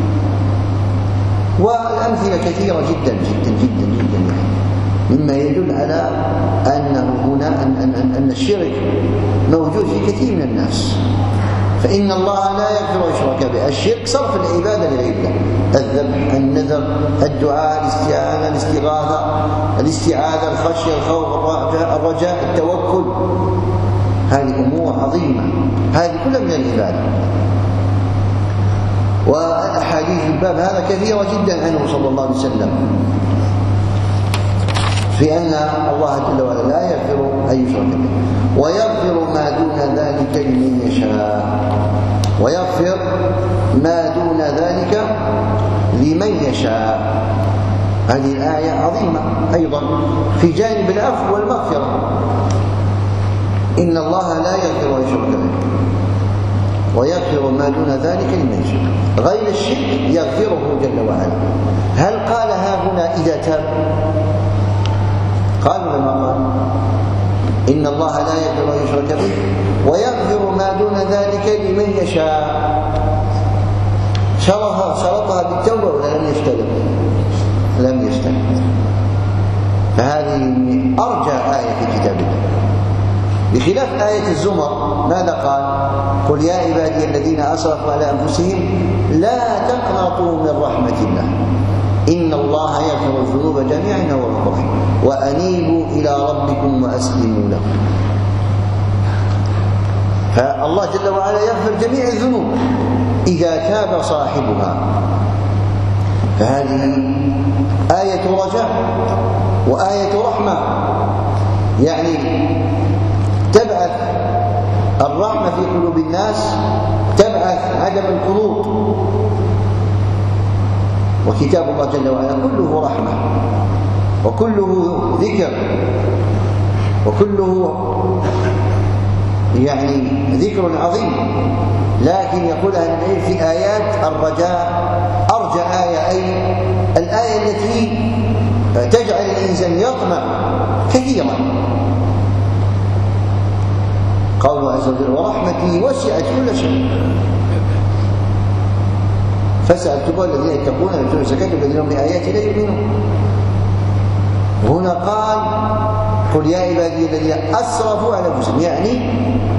والأمثلة كثيرة جدا جدا جدا جدا يعني، مما يدل على أنه هنا أن الشرك موجود في كثير من الناس. فإن الله لا يغفر يشرك به، الشرك صرف العبادة لغير الله، الذبح، النذر، الدعاء، الاستعانة، الاستعاذة، الخشية، الخوف، الرجاء، التوكل، هذه أمور عظيمة، هذه كلها من العبادة. وأحاديث الباب هذا كثيرة جدا عنه صلى الله عليه وسلم في أن الله جل وعلا لا يغفر أن يشرك به، ويغفر ما دون ذلك لمن يشاء، ويغفر ما دون ذلك لمن يشاء. هذه الآية عظيمة أيضا في جانب العفو والمغفرة. إن الله لا يغفر أن يشرك به ويغفر ما دون ذلك لمن يشاء، غير الشرك يغفره جل وعلا. هل قال ها هنا إذا تاب؟ قالوا لما قال إن الله لا يغفر أن يشرك به ويغفر ما دون ذلك لمن يشاء، شرطها بالتوبة ولا لم يشترط؟ لم يشترط. فهذه أرجى آية في كتاب الله، بخلاف آية الزمر. ماذا قال؟ قل يا عبادي الذين أسرفوا على أنفسهم لا تقنطوا من رحمة الله إن الله يغفر الذنوب جميعا وهو الغفور الرحيم وأنيبوا إلى ربكم وأسلموا له. فالله جل وعلا يغفر جميع الذنوب إذا تاب صاحبها. فهذه آية رجاء وآية رحمة، يعني تبعث الرحمة في قلوب الناس، تبعث عدم القنوط. وكتاب الله جل وعلا كله رحمة وكله ذكر وكله ذكر عظيم، لكن يقول أهل العلم في آيات الرجاء أرجى آية، أي الآية التي تجعل الإنسان يطمع كثيرا. قوله عز وجل ورحمتي وسعت كل شيء فسأكتبها الذين يتقون ويؤتون الزكاة والذين هم بآياتنا يؤمنون. وهنا قال قل يا عبادي الذين أسرفوا على أنفسهم، يعني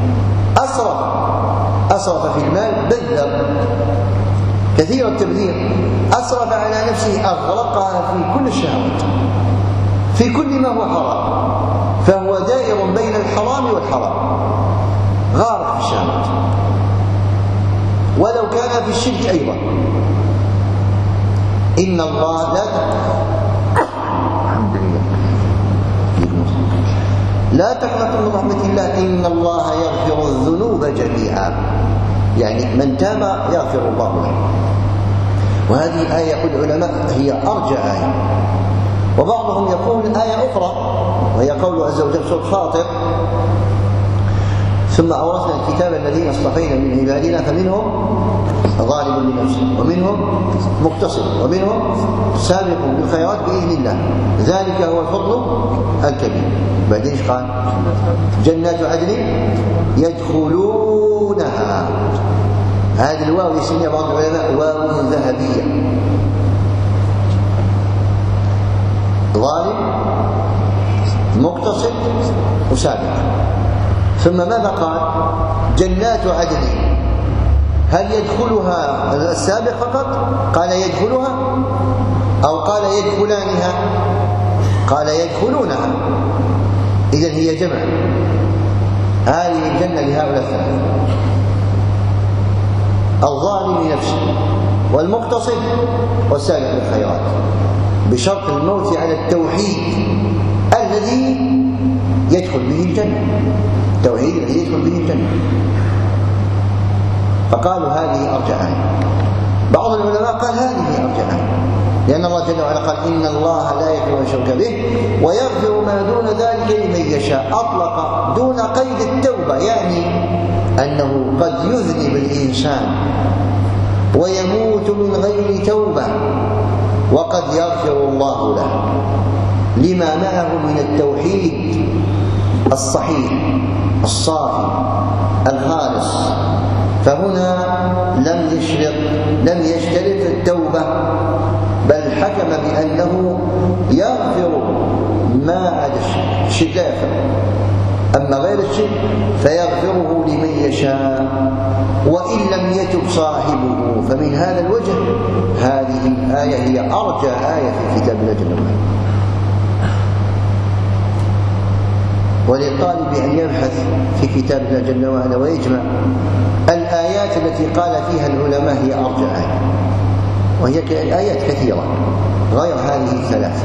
أسرف في المال، بذر كثير التبذير، أسرف على نفسه، أغرقها في كل الشهوات، في كل ما هو حرام، فهو دائر بين الحرام والحرام، غارق في الشهوات، ولو كان في الشرك أيضا. إن الله لا تقنطوا من رحمة الله إن الله يغفر الذنوب جميعا، يعني من تاب يغفر الله له. وهذه الآية يقول العلماء هي أرجى آية. وبعضهم يقول آية أخرى وهي قوله عز وجل سورة فاطر ثم أورثنا الكتاب الذين اصطفينا من عبادنا فمنهم ظالم لنفسه ومنهم مقتصد ومنهم سابق بالخيرات بإذن الله ذلك هو الفضل الكبير. بعدين ايش قال؟ جنات عدن يدخلونها. هذه الواو يسميها بعض العلماء واو ذهبية، ظالم مقتصد وسابق. ثم ماذا قال؟ جنات عدن، هل يدخلها السابق فقط؟ قال يدخلها، أو قال يدخلانها؟ قال يدخلونها. إذن هي جمع، هذه الجنة لهؤلاء الثلاثة: الظالم لنفسه والمقتصد والسابق بالخيرات، بشرط الموت على التوحيد الذي يدخل به الجنة، التوحيد الذي يدخل به الجنة. فقالوا هذه أرجى آية. بعض العلماء قال هذه أرجى آية، لأن الله جل وعلا قال إن الله لا يغفر أن يشرك به ويغفر ما دون ذلك لمن يشاء. أطلق دون قيد التوبة، يعني أنه قد يذنب الإنسان ويموت من غير توبة وقد يغفر الله له لما معه من التوحيد الصحيح الصافي الخالص. فهنا لم يشترط التوبة، بل حكم بأنه يغفر ما عدا الشرك لا يغفر، أما غير الشرك فيغفره لمن يشاء وإن لم يتب صاحبه. فمن هذا الوجه هذه الآية هي أرجى آية في كتاب الله جل وعلا. وللطالب أن يبحث في كتاب الله جل وعلا ويجمع الآيات التي قال فيها العلماء هي أرجى آية، وهي آيات كثيرة غير هذه الثلاث.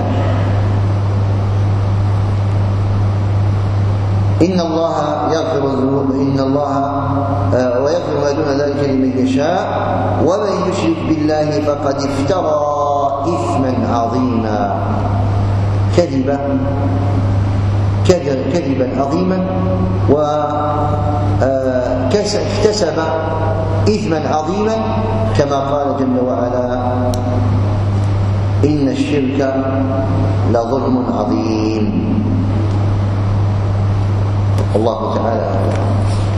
إن الله يغفر الذنوب ويغفر ما دون ذلك لمن يشاء ومن يشرك بالله فقد افترى إثما عظيما، كذبا عظيما، واكتسب إثما عظيما، كما قال جل وعلا إن الشرك لظلم عظيم. الله تعالى أعلم.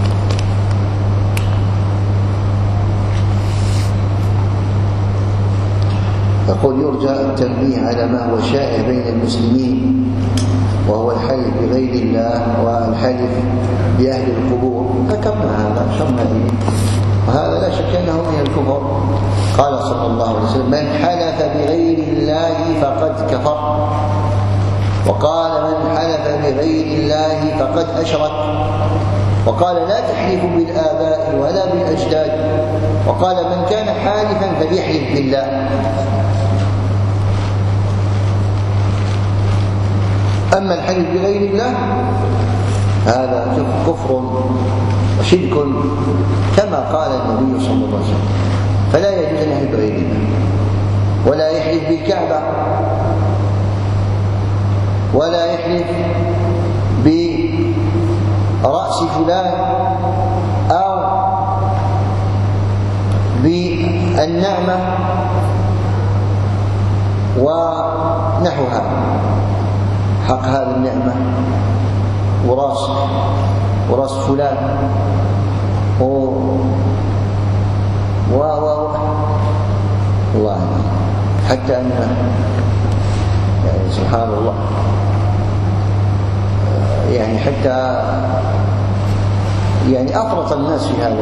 يقول يرجى التنبيه على ما هو شائع بين المسلمين وهو الحلف بغير الله والحلف بأهل القبور. ذكرنا هذا شرنا به، وهذا لا شك أنه من الكفر. قال صلى الله عليه وسلم من حلف بغير الله فقد كفر، وقال من حلف بغير الله فقد أشرك، وقال لا تحلفوا بالآباء ولا بالأجداد، وقال من كان حالفا فليحلف بالله. أما الحلف بغير الله هذا كفر وشرك كما قال النبي صلى الله عليه وسلم. فلا يجوز أن يحلف بغير الله، ولا يحلف بالكعبة، ولا يحلف برأس فلان أو بالنعمة ونحوها، حق هذه النعمة وراس فلان الله، حتى أن يعني سبحان الله يعني حتى يعني أفرط الناس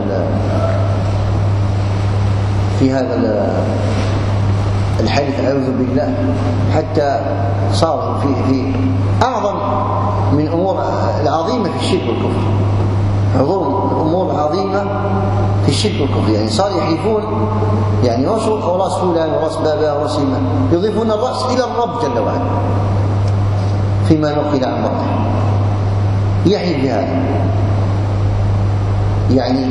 في هذا الحديث أعوذ بالله، حتى صار في أعظم من الأمور العظيمة في الشرك والكفر، عظوم الأمور العظيمة في الشرك والكفر. يعني صار يحلفون يعني وراس فلان وراس بابا وراس إمام، يضيفون الرأس إلى الرب جل وعلا فيما نقل عن بعضه، يحلف بهذا. يعني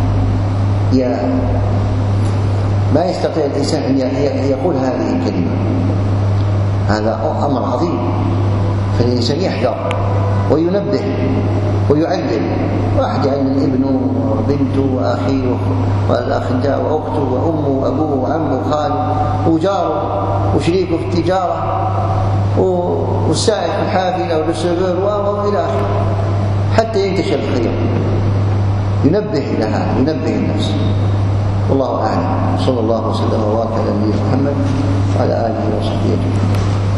ما يستطيع الإنسان أن يقول هذه الكلمة، هذا أمر عظيم، فالإنسان يحذر وينبه ويعلم، واحد يعلم ابنه وبنته وأخيه والأخداء وأخته وأمه وأبوه وعمه وخاله وجاره وشريكه في التجارة والسائق في الحافلة والسفر وإلى آخره، حتى ينتشر الخير. ينبه إلى هذا، ينبه الناس. والله أعلم. صلى الله وسلم وبارك على نبينا محمد وعلى آله وصحبه أجمعين.